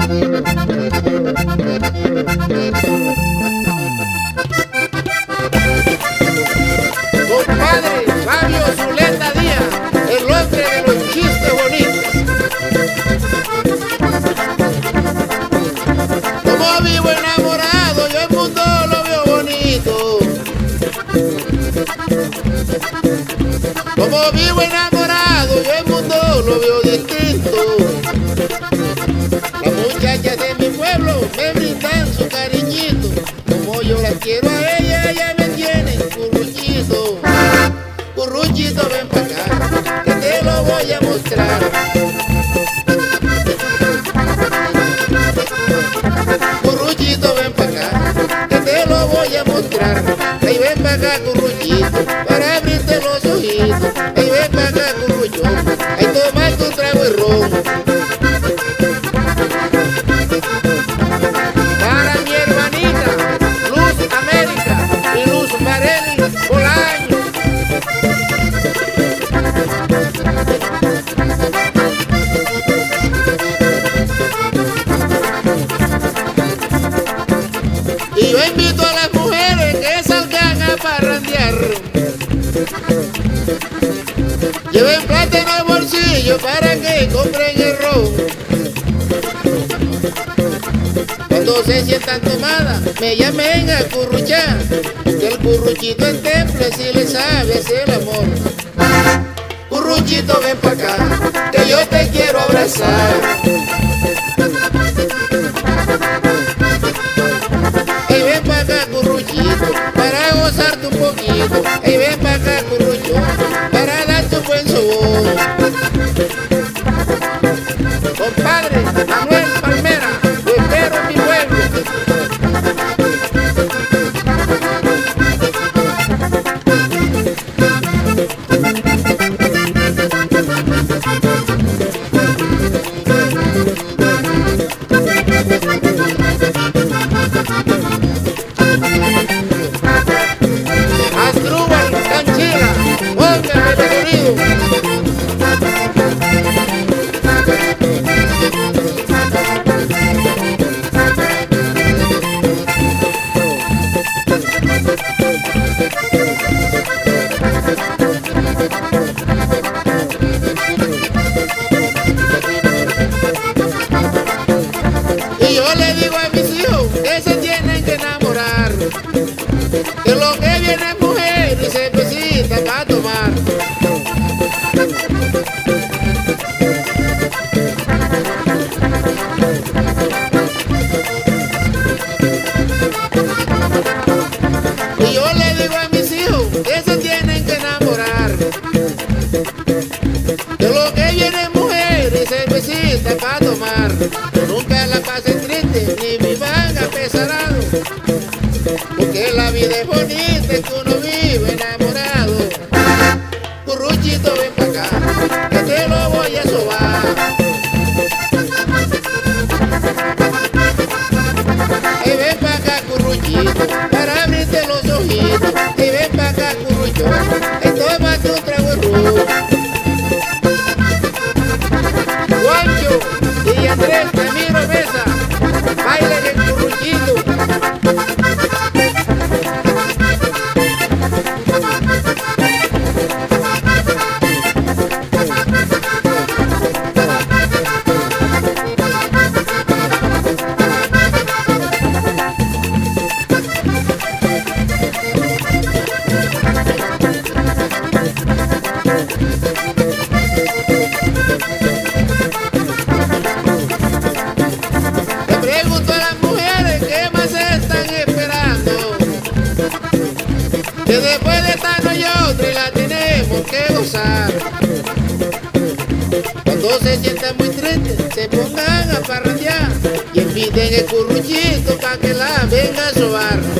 Compadre Fabio Zuleta Díaz, el hombre de los chistes bonitos. Como vivo enamorado, yo el mundo lo veo bonito. Como vivo enamorado, yo el mundo lo veo distinto. Las muchachas de mi pueblo me brindan su cariñito. Como yo las quiero a ella, ella me tiene curruchito. Curruchito, ven pa' acá, que te lo voy a mostrar. Curruchito, ven pa' acá, que te lo voy a mostrar. Ay, ven pa' acá, curruchito, para abrirte los ojitos. Ay, ven pa' acá, curruchón, ay, toma tu trago y ron. Para mi hermanita Luz América y Luz Marely Bolaño. Y yo invito a las mujeres que salgan a parrandear. Lleven plata en el bolsillo para que compren el ron. Cuando se sientan tomadas, me llamen a curruchar, que el curruchito en temple si le sabe hacer el amor. Curruchito, ven pa' acá, que yo te quiero abrazar. Ey, ven pa' acá, curruchito, para gozarte un poquito. Ey, ven pa' acá, currucho, para darte un buen sabor. Compadre Manuel Palmera, lo espero en mi pueblo. Asdrúbal Canchila, hombre preferido. Y yo le digo a mis hijos que se tienen que enamorar, que lo que viene es mujer y cervecita para tomar. Y yo le digo a mis hijos que se tienen que enamorar, que lo que viene es mujer y cervecita para tomar. Nunca la pasen triste ni vivan apesarados, porque la vida es bonita y que uno vive enamorado. Curruchito, ven pa' acá, que te lo voy a sobar. Y ven pa' acá, curruchito, para abrirte los ojitos. Y ven pa' acá, currucho, y tómate un trago de ron. Juancho y Andrés Camilo Mesa, bailen el curruchito. Le pregunto a las mujeres qué más están esperando, que después de esta noche otra y la tenemos que gozar. Cuando se sientan muy tristes, se pongan a parrandear y inviten el curruchito pa' que la venga a sobar.